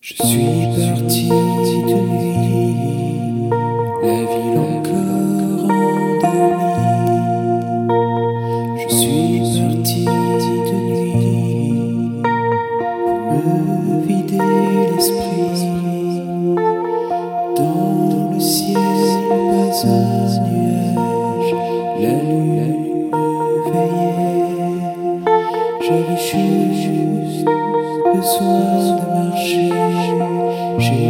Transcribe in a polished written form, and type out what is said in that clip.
Je suis parti de nuit, la ville encore endormie. Je suis parti de nuit pour me vider l'esprit. Dans le ciel, pas un nuage, la lune veillait. J'avais juste besoin de marcher. J'ai